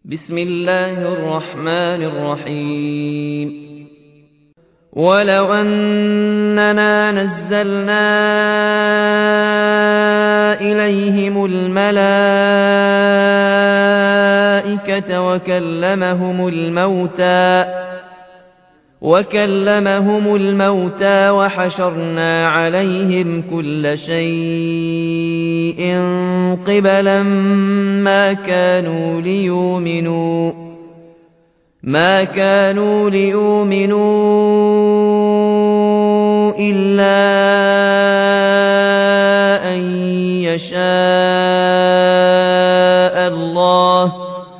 بسم الله الرحمن الرحيم ولو أننا نزلنا إليهم الملائكة وكلمهم الموتى وحشرنا عليهم كل شيء قبلا ما كانوا ليؤمنوا إلا أن يشاء الله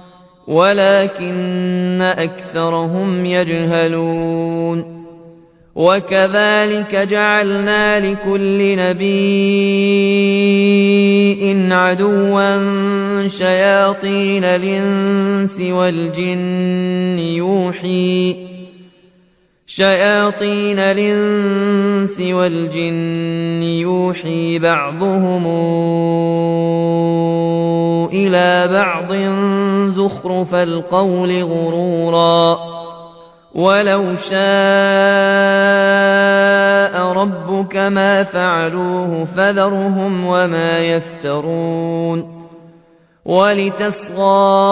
ولكن أكثرهم يجهلون وكذلك جعلنا لكل نبي عدوا شياطين الإنس والجن يوحي بعضهم إلى بعض زخرف القول غرورا ولو شاء ربك ما فعلوه فذرهم وما يفترون ولتصغى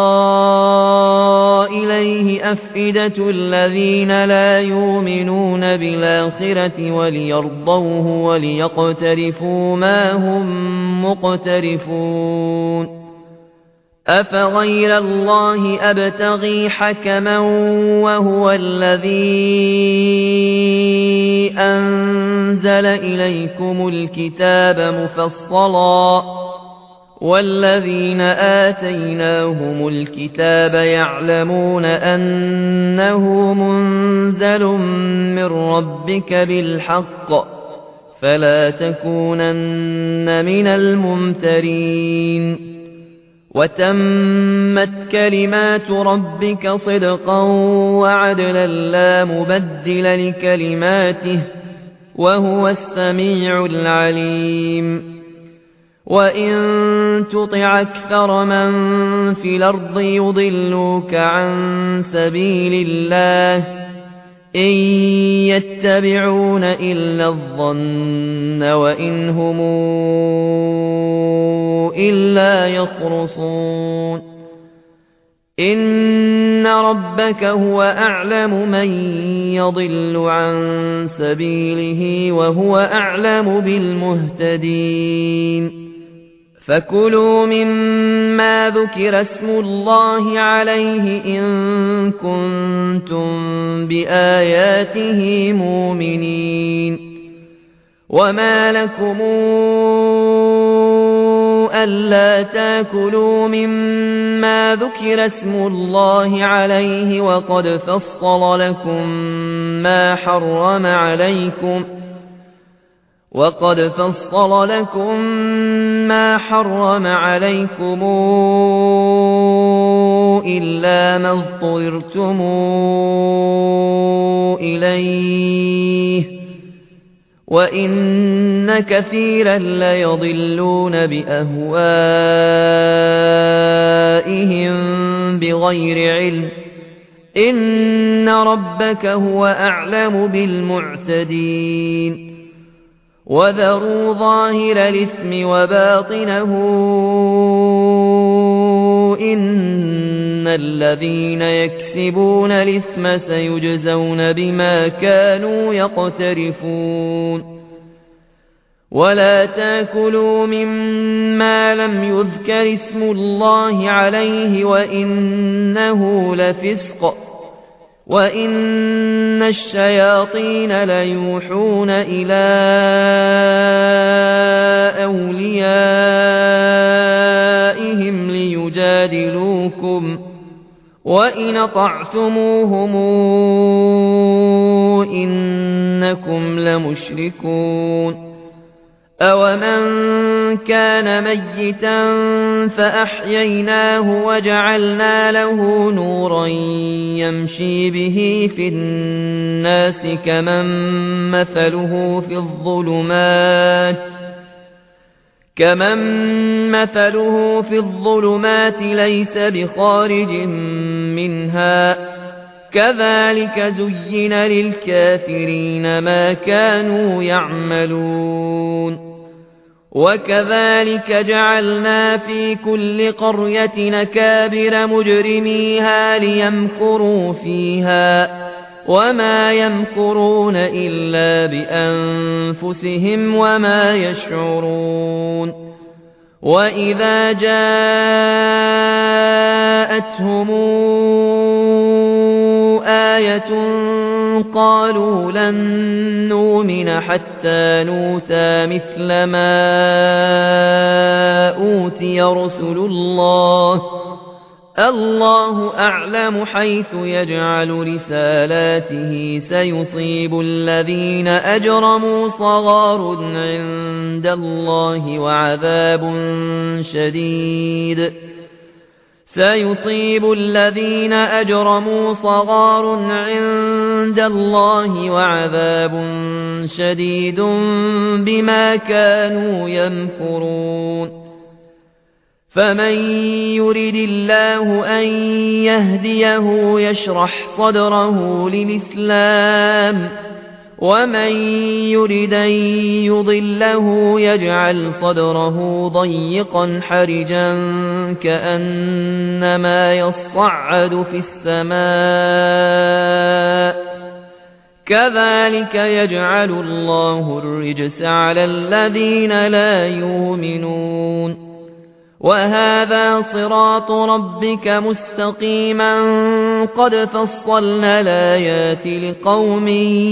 إليه أفئدة الذين لا يؤمنون بالآخرة وليرضوه وليقترفوا ما هم مقترفون أفغير الله أبتغي حكما وهو الذي أنزل إليكم الكتاب مفصلا والذين آتيناهم الكتاب يعلمون أنه منزل من ربك بالحق فلا تكونن من الممترين وتمت كلمات ربك صدقا وعدلا لا مبدل لكلماته وهو السميع العليم وإن تطع أكثر من في الأرض يضلوك عن سبيل الله إن يتبعون إلا الظن وإن هم إلا يخرصون إن ربك هو أعلم من يضل عن سبيله وهو أعلم بالمهتدين فكلوا مما ذكر اسم الله عليه إن كنتم بآياته مؤمنين وما لكم ألا تاكلوا مما ذكر اسم الله عليه وقد فصل لكم ما حرم عليكم إلا ما اضطررتم إليه وإن كثيرا ليضلون بأهوائهم بغير علم إن ربك هو أعلم بالمعتدين وذروا ظاهر الإثم وباطنه إن الذين يكسبون الإثم سيجزون بما كانوا يقترفون ولا تاكلوا مما لم يذكر اسم الله عليه وإنه لفسق وإن الشياطين ليوحون إلى أوليائهم ليجادلوكم وإن أطعتموهم إنكم لمشركون أومن كان ميتا فأحييناه وجعلنا له نورا يمشي به في الناس كمن مثله في الظلمات كمن مثله في الظلمات ليس بخارج منها كذلك زين للكافرين ما كانوا يعملون وكذلك جعلنا في كل قرية نكابر مجرميها ليمكروا فيها وما يمكرون إلا بأنفسهم وما يشعرون وإذا جاءتهم آية قالوا لن نؤمن حتى نؤتى مثل ما أوتي رسل الله أعلم حيث يجعل رسالاته سيصيب الذين أجرموا صغار عند الله وعذاب شديد بما كانوا يمكرون فمن يرد الله أن يهديه يشرح صدره للإسلام ومن يرد أن يضله يجعل صدره ضيقا حرجا كأنما يصعد في السماء كذلك يجعل الله الرجس على الذين لا يؤمنون وهذا صراط ربك مستقيما قد فصلنا الآيات لقوم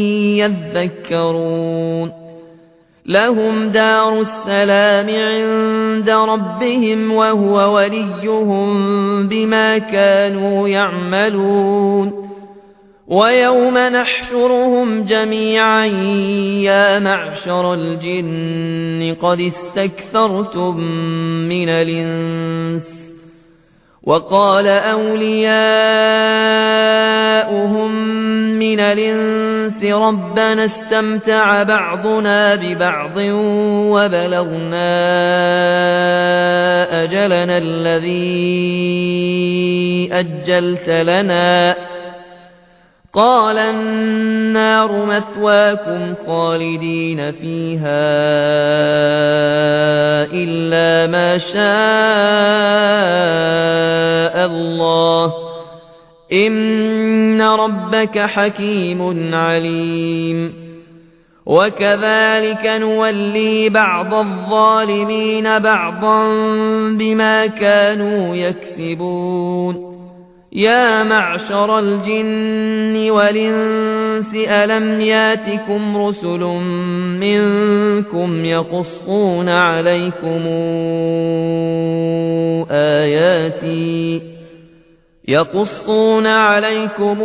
يذكرون لهم دار السلام عند ربهم وهو وليهم بما كانوا يعملون ويوم نحشرهم جميعا يا معشر الجن قد استكثرتم من الإنس وقال أولياؤهم من الإنس ربنا استمتع بعضنا ببعض وبلغنا أجلنا الذي أجلت لنا قال النار مثواكم خالدين فيها إلا ما شاء الله إن ربك حكيم عليم وكذلك نولي بعض الظالمين بعضا بما كانوا يكسبون يا معشر الجن والإنس ألم ياتكم رسل منكم يقصون عليكم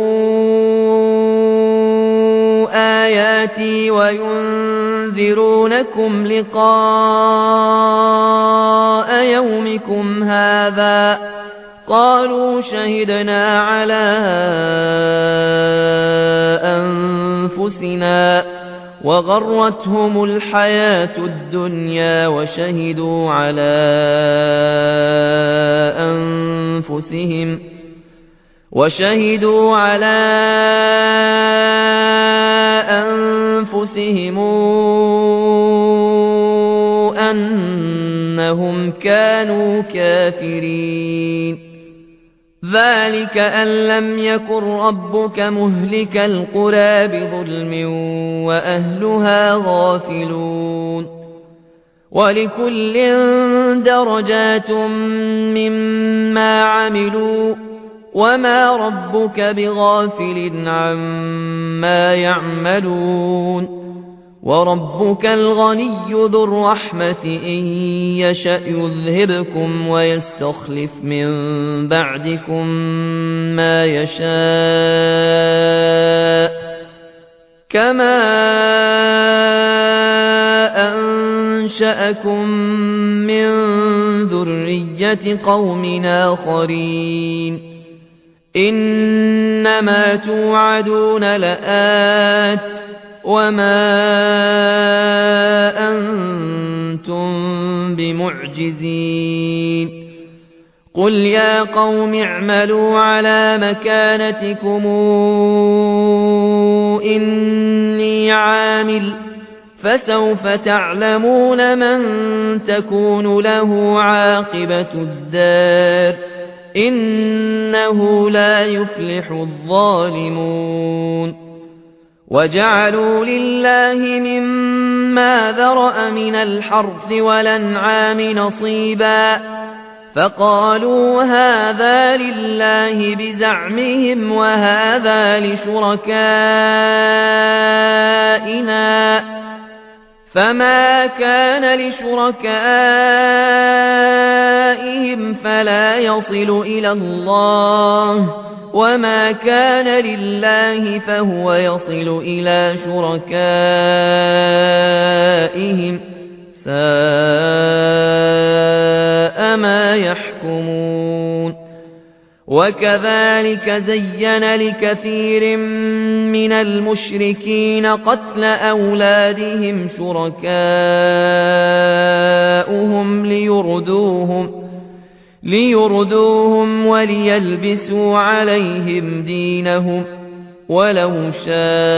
آياتي وينذرونكم لقاء يومكم هذا قالوا شهدنا على أنفسنا وغرتهم الحياة الدنيا وشهدوا على أنفسهم أنهم كانوا كافرين ذلك أن لم يكن ربك مهلك القرى بظلم وأهلها غافلون ولكل درجات مما عملوا وما ربك بغافل عما يعملون وربك الغني ذو الرحمة إن يشأ يذهبكم ويستخلف من بعدكم ما يشاء كما أنشأكم من ذرية قوم آخرين إنما توعدون لآت وما أنتم كنتم بمعجزين قل يا قوم اعملوا على مكانتكم إني عامل فسوف تعلمون من تكون له عاقبة الدار إنه لا يفلح الظالمون وجعلوا لله مما ذرأ من الحرث والأنعام نصيبا فقالوا هذا لله بزعمهم وهذا لشركائنا فما كان لشركائهم فلا يصل إلى الله وما كان لله فهو يصل إلى شركائهم ساء ما يحكمون وكذلك زين لكثير من المشركين قتل أولادهم شركاؤهم ليردوهم وليلبسوا عليهم دينهم ولو شاء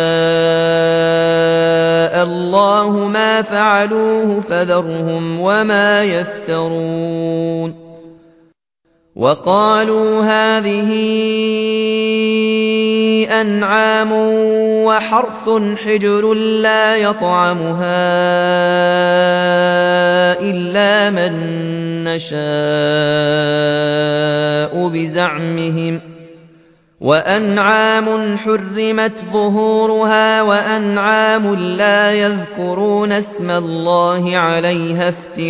الله ما فعلوه فذرهم وما يفترون وقالوا هذه أنعام وحرث حجر لا يطعمها إلا من نشاء بزعمهم وأنعام حرمت ظهورها وأنعام لا يذكرون اسم الله عليها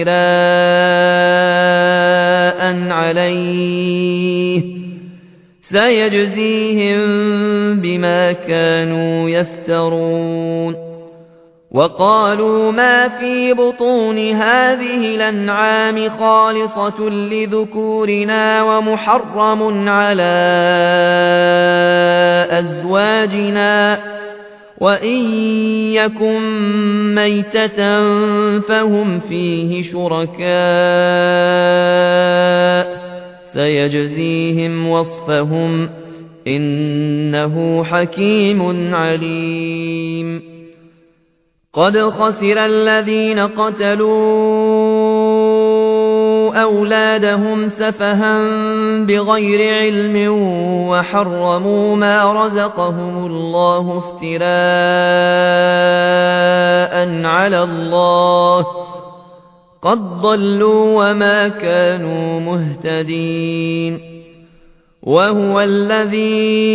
افتراء عليه سيجزيهم بما كانوا يفترون وقالوا ما في بطون هذه الأنعام خالصة لذكورنا ومحرم على أزواجنا وإن يكن ميتة فهم فيه شركاء سيجزيهم وصفهم إنه حكيم عليم قد خسر الذين قتلوا أولادهم سفها بغير علم وحرموا ما رزقهم الله افتراء على الله قد ضلوا وما كانوا مهتدين وهو الذي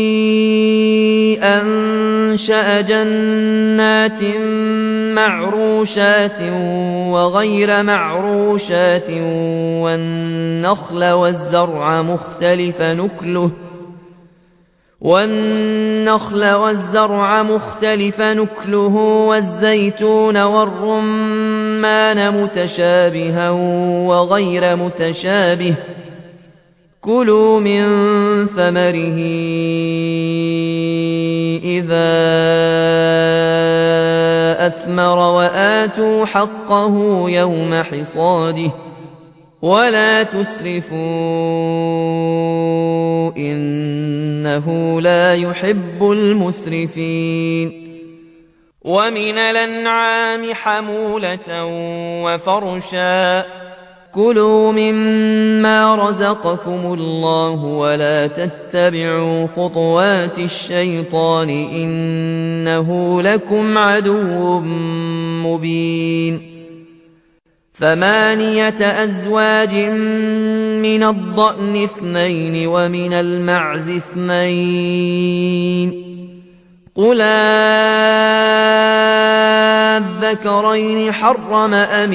أنشأ جنات معروشات وغير معروشات والنخل والزرع مختلف نكله والزيتون والرمان متشابها وغير متشابه كلوا من ثمره إذا أثمر وآتوا حقه يوم حصاده ولا تسرفوا إنه لا يحب المسرفين ومن الأنعام حمولة وفرشا كلوا مما رزقكم الله ولا تتبعوا خطوات الشيطان إنه لكم عدو مبين 8 أزواج من الضأن 2 ومن المعز 2 قل الذكرين حرم أم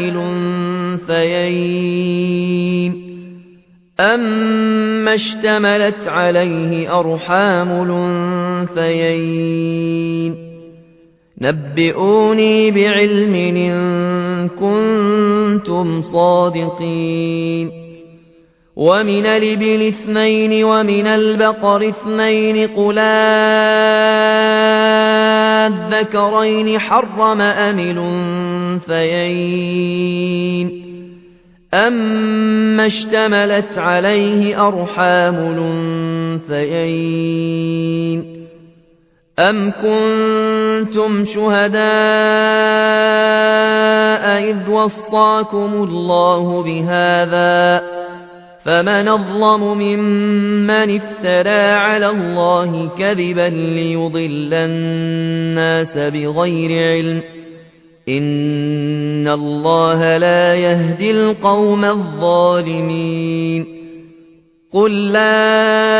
الأنثيين أما اشتملت عليه أرحام الأنثيين نبئوني بعلم إن كنتم صادقين ومن الإبل 2 ومن البقر 2 قل الذكرين حرم أم الأنثيين أما اشتملت عليه أرحام الأنثيين أم كنتم شهداء إذ وصاكم الله بهذا فمن أظلم ممن افترى على الله كذبا ليضل الناس بغير علم إن الله لا يهدي القوم الظالمين قل لا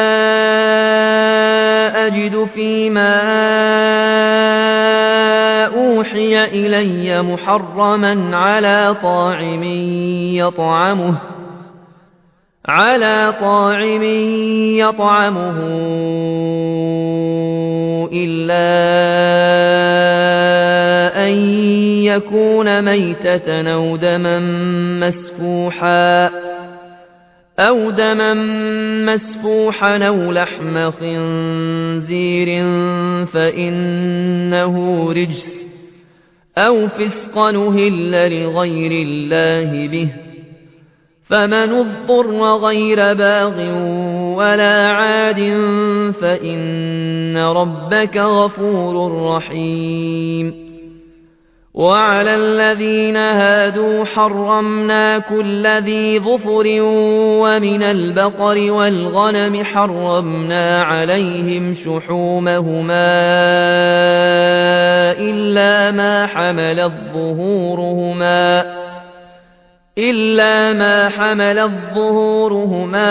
أجد فيما أوحي إلي محرما على طاعم يطعمه إلا أن يكون ميتة أو دما مسفوحا أو لحم خنزير فإنه رجس أو فسقا أهل لغير الله به فمن اضطر غير باغ ولا عاد فإن ربك غفور رحيم وعلى الذين هادوا حرمنا كل ذي ظفر ومن البقر والغنم حرمنا عليهم شحومهما إلا ما حملت ظهورهما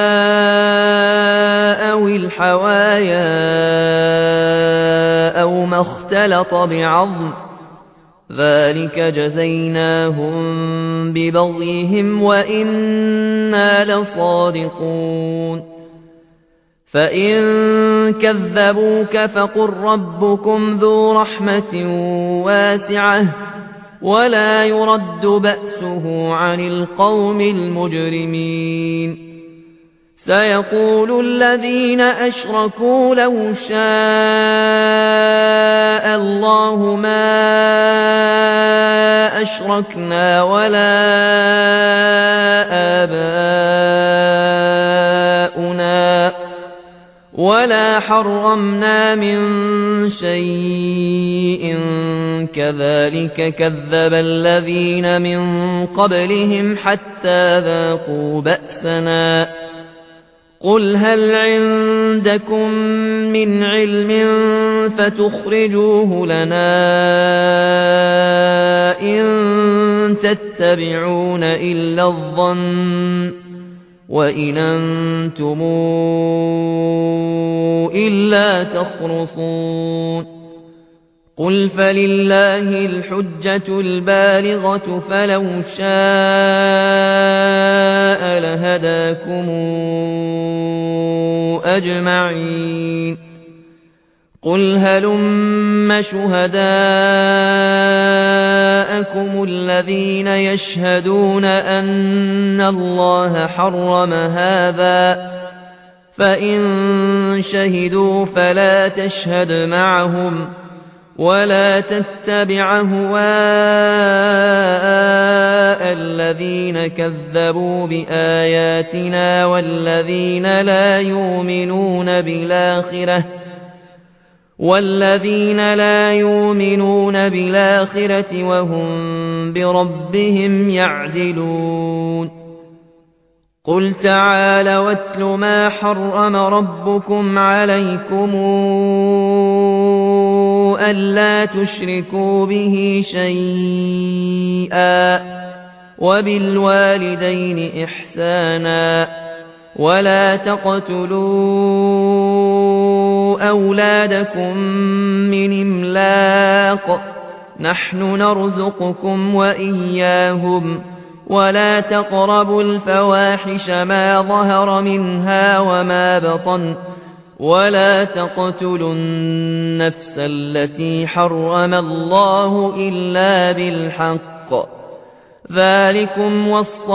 أو الحوايا أو ما اختلط بعظم ذلك جزيناهم ببغيهم وإنا لصادقون فإن كذبوك فقل ربكم ذو رحمة واسعة ولا يرد بأسه عن القوم المجرمين سيقول الذين أشركوا لو شاء الله ما أشركنا ولا آباؤنا ولا حرمنا من شيء كذلك كذب الذين من قبلهم حتى ذاقوا بأسنا قل هل عندكم من علم فتخرجوه لنا إن تتبعون إلا الظن وإن أنتم إلا تخرصون قل فلله الحجة البالغة فلو شاء لهداكم أجمعين قل هلم شهداءكم الذين يشهدون أن الله حرم هذا فإن شهدوا فلا تشهد معهم ولا تتبع هواء الذين كذبوا بآياتنا والذين لا يؤمنون بالآخرة وهم بربهم يعدلون قل تعالوا واتل ما حرم ربكم عليكم ألا تشركوا به شيئا وبالوالدين إحسانا ولا تقتلوا أولادكم من إملاق نحن نرزقكم وإياهم ولا تقربوا الفواحش ما ظهر منها وما بطن ولا تقتلوا النفس التي حرم الله إلا بالحق ذلكم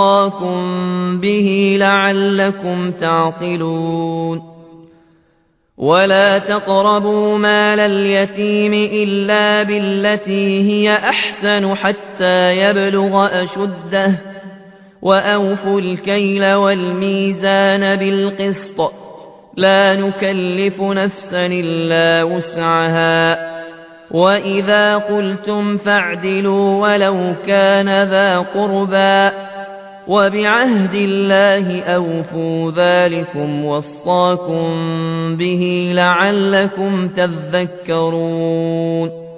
وصاكم به لعلكم تعقلون ولا تقربوا مال اليتيم إلا بالتي هي أحسن حتى يبلغ أشده وأوفوا الكيل والميزان بالقسط لا نكلف نفسا إلا وسعها وإذا قلتم فاعدلوا ولو كان ذا قربى وبعهد الله أوفوا ذلكم وصاكم به لعلكم تذكرون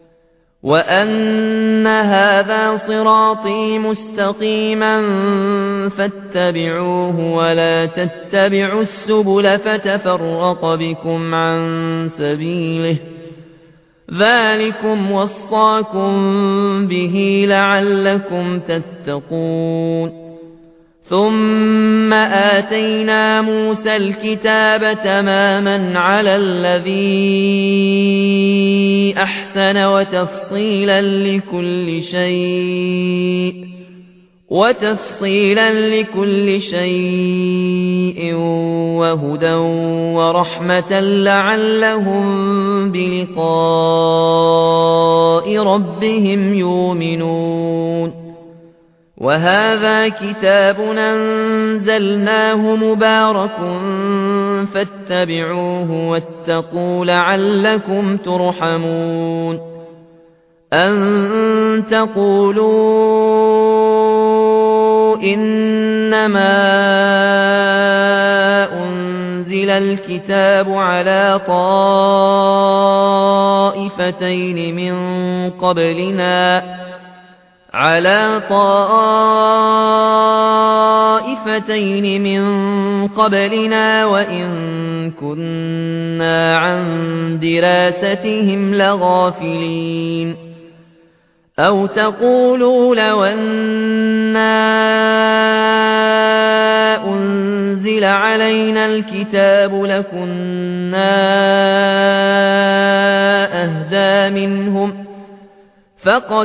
وأن هذا صراطي مستقيما فاتبعوه ولا تتبعوا السبل فتفرق بكم عن سبيله ذلكم وصاكم به لعلكم تتقون ثم آتينا موسى الكتاب تماما على الذي أحسن وتفصيلا لكل شيء وهدى ورحمة لعلهم بلقاء ربهم يؤمنون وهذا كتاب أنزلناه مبارك فاتبعوه واتقوا لعلكم ترحمون أن تقولوا إنما أنزل الكتاب على طائفتين من قبلنا وإن كنا عن دراستهم لغافلين أو تقولوا لو أنا أنزل علينا الكتاب لكنا أهدى منهم فقد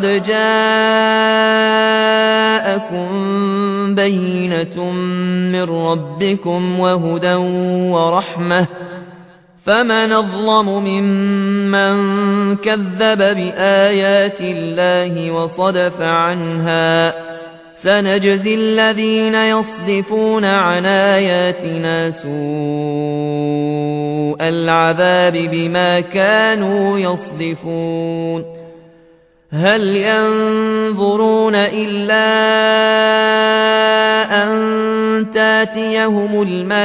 جاءكم بينة من ربكم وهدى ورحمة فمن أظلم ممن كذب بآيات الله وصدف عنها سنجزي الذين يصدفون عن آياتنا سوء العذاب بما كانوا يصدفون هل ينظرون إلا أن تاتيهم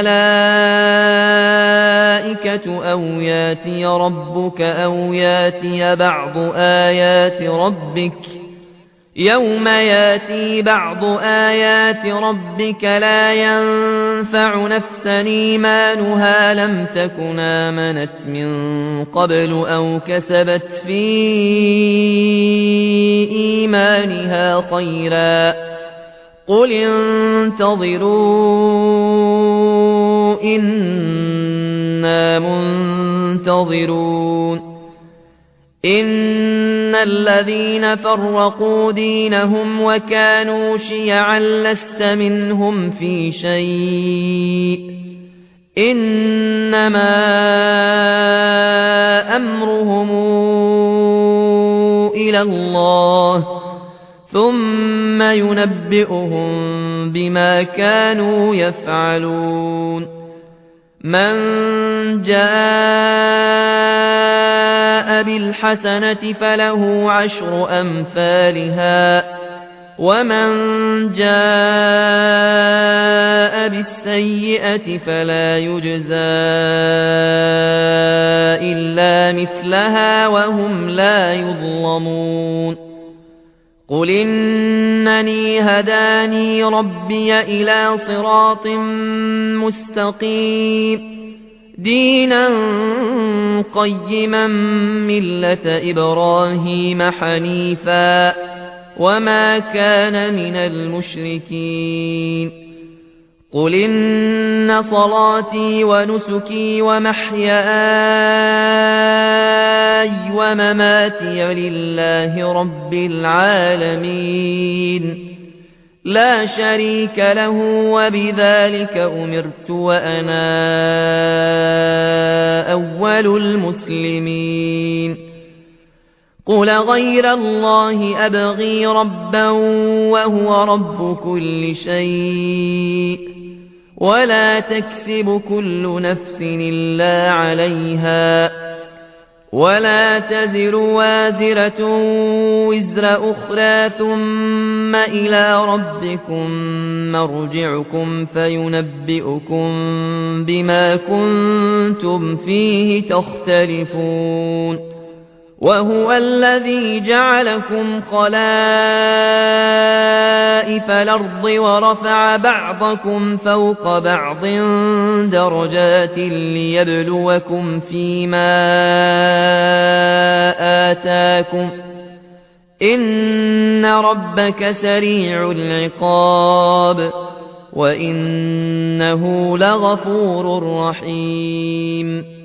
الملائكة أو ياتي ربك أو ياتي بعض آيات ربك يوم ياتي بعض آيات ربك لا ينفع نفسا إيمانها لم تكن آمنت من قبل أو كسبت في إيمانها خيرا قل انتظروا إنا منتظرون إن الذين فرقوا دينهم وكانوا شيعا لست منهم في شيء إنما أمرهم إلى الله ثم ينبئهم بما كانوا يفعلون من جاء بالحسنة فله عشر أمثالها ومن جاء بالسيئة فلا يجزى إلا مثلها وهم لا يظلمون قل إنني هداني ربي إلى صراط مستقيم دينا قيما ملة إبراهيم حنيفا وما كان من المشركين قل إن صلاتي ونسكي ومحياي ومماتي لله رب العالمين لا شريك له وبذلك أمرت وأنا واسألوا المسلمين قل غير الله أبغي ربا وهو رب كل شيء ولا تكسب كل نفس إلا عليها ولا تزر وازرة وزر أخرى ثم إلى ربكم مرجعكم فينبئكم بما كنتم فيه تختلفون وهو الذي جعلكم خلائف الأرض ورفع بعضكم فوق بعض درجات ليبلوكم فيما آتاكم إن ربك سريع العقاب وإنه لغفور رحيم